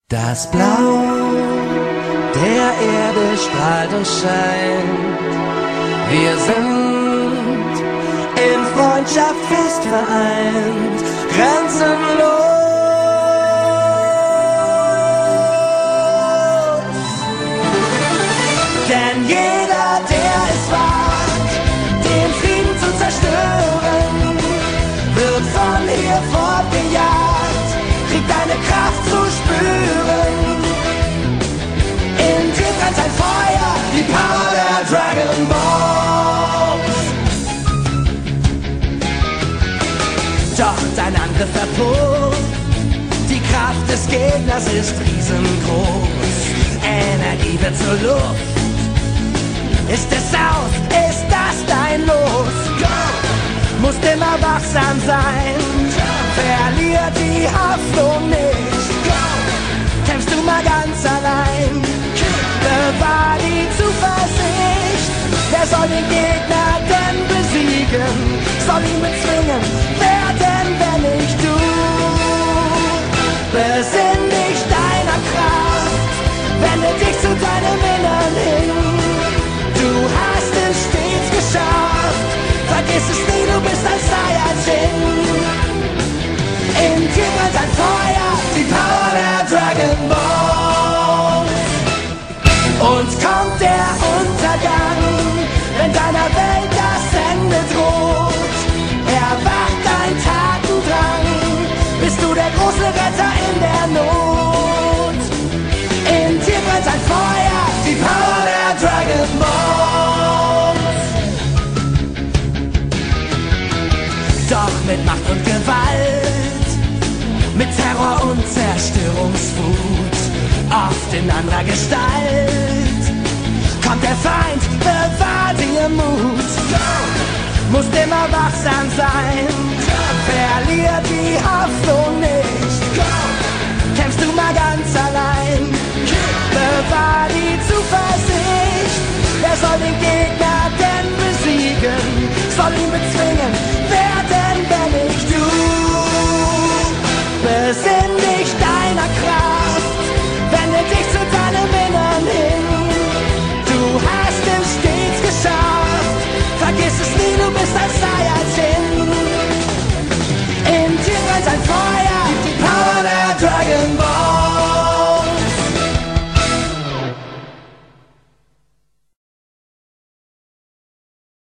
Das Blau der Erde strahlt und scheint. Wir sind in Freundschaft fest vereint, grenzenlos. Denn jeder, der es wagt, den Frieden zu zerstören, wird von hier fortgejagt, kriegt eine Kraft zu spüren. In dir brennt ein Feuer, die Power der Dragon Balls. Doch dein Angriff verpufft, die Kraft des Gegners ist riesengroß. Energie wird zur Luft. Ist es aus? Ist das dein Los? Go! Musst immer wachsam sein. Go! Verlier die Hoffnung nicht. Go! Kämpfst du mal ganz allein. Bewahr die Zuversicht. Wer soll den Gegner denn besiegen? Soll ihn bezwingen? Wer denn, wenn nicht du? Besinn dich deiner Kraft. Wende dich zu deinem Innern hin. Du hast es stets geschafft. Vergiss es nie, du bist ein Saiyajin. In dir brennt ein Feuer, die Power der Dragon Balls. Uns kommt der Untergang, wenn deiner Welt das Ende droht. Erwacht dein Tatendrang, bist du der große Retter in der Not. In dir brennt ein Feuer, die Power der Dragon Balls. Doch mit Macht und Gewalt, mit Terror und Zerstörungswut, oft in anderer Gestalt, kommt der Feind, bewahr dir Mut. Musst immer wachsam sein, verlier die Hoffnung